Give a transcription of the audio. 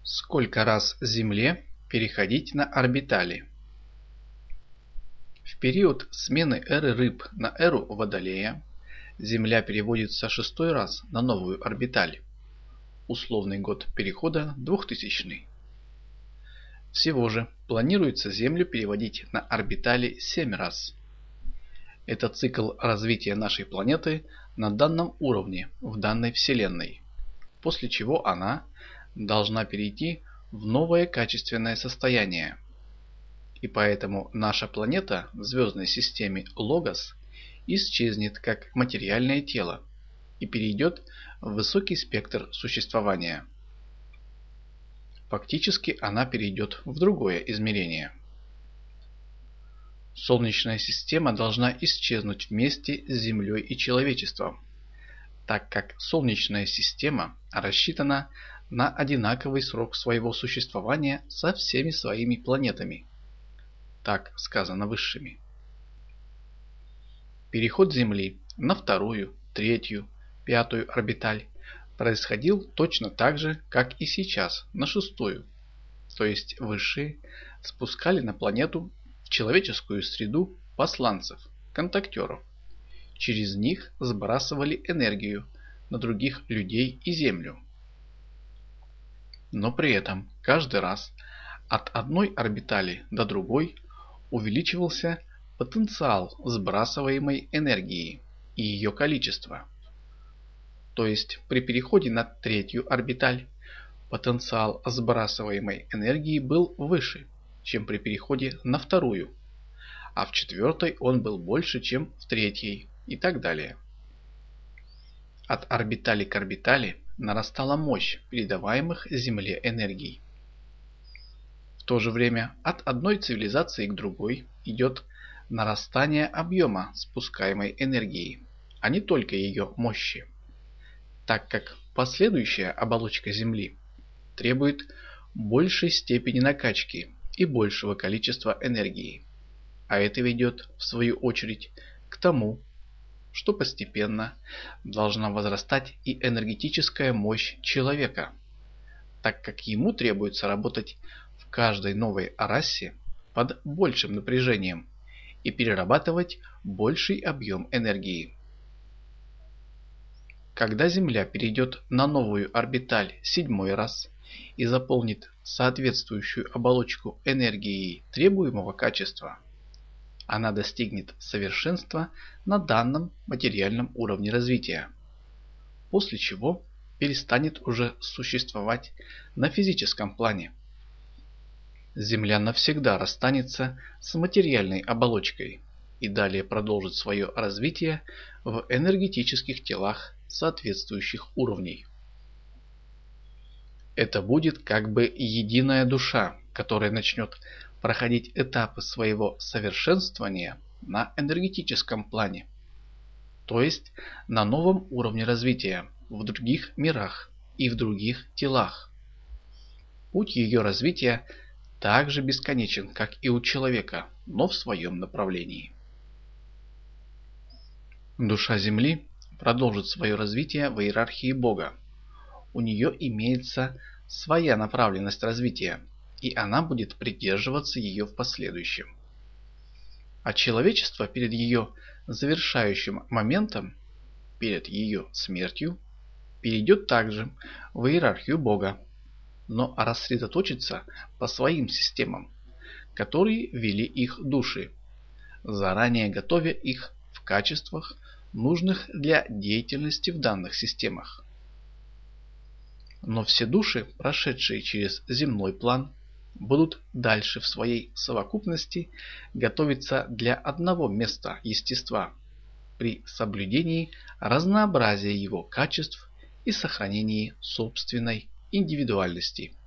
Сколько раз Земле переходить на орбитали? В период смены эры Рыб на эру Водолея Земля переводится 6-й раз на новую орбиталь. Условный год перехода 2000. Всего же планируется Землю переводить на орбитали 7 раз. Это цикл развития нашей планеты на данном уровне в данной Вселенной, после чего она должна перейти в новое качественное состояние. И поэтому наша планета в звездной системе Логос исчезнет как материальное тело и перейдет в высокий спектр существования. Фактически она перейдет в другое измерение. Солнечная система должна исчезнуть вместе с Землей и человечеством, так как Солнечная система рассчитана на одинаковый срок своего существования со всеми своими планетами. Так сказано высшими. Переход Земли на 2-ю, 3-ю, 5-ю орбиталь происходил точно так же, как и сейчас на 6-ю. То есть высшие спускали на планету в человеческую среду посланцев, контактеров. Через них сбрасывали энергию на других людей и Землю. Но при этом каждый раз от одной орбитали до другой увеличивался потенциал сбрасываемой энергии и ее количество. То есть при переходе на 3-ю орбиталь потенциал сбрасываемой энергии был выше, чем при переходе на 2-ю, а в 4-й он был больше, чем в 3-й и так далее. От орбитали к орбитали нарастала мощь передаваемых Земле энергий. В то же время от одной цивилизации к другой идет нарастание объема спускаемой энергии, а не только ее мощи, так как последующая оболочка Земли требует большей степени накачки и большего количества энергии, а это ведет, в свою очередь, к тому, что постепенно должна возрастать и энергетическая мощь человека, так как ему требуется работать в каждой новой расе под большим напряжением и перерабатывать больший объем энергии. Когда Земля перейдет на новую орбиталь 7-й раз и заполнит соответствующую оболочку энергией требуемого качества, она достигнет совершенства на данном материальном уровне развития, после чего перестанет уже существовать на физическом плане. Земля навсегда расстанется с материальной оболочкой и далее продолжит свое развитие в энергетических телах соответствующих уровней. Это будет как бы единая душа, которая начнет проходить этапы своего совершенствования на энергетическом плане, то есть на новом уровне развития, в других мирах и в других телах. Путь ее развития также бесконечен, как и у человека, но в своем направлении. Душа Земли продолжит свое развитие в иерархии Бога. У нее имеется своя направленность развития, и она будет придерживаться ее в последующем. А человечество перед ее завершающим моментом, перед ее смертью, перейдет также в иерархию Бога, но рассредоточится по своим системам, которые вели их души, заранее готовя их в качествах, нужных для деятельности в данных системах. Но все души, прошедшие через земной план, будут дальше в своей совокупности готовиться для одного места естества при соблюдении разнообразия его качеств и сохранении собственной индивидуальности.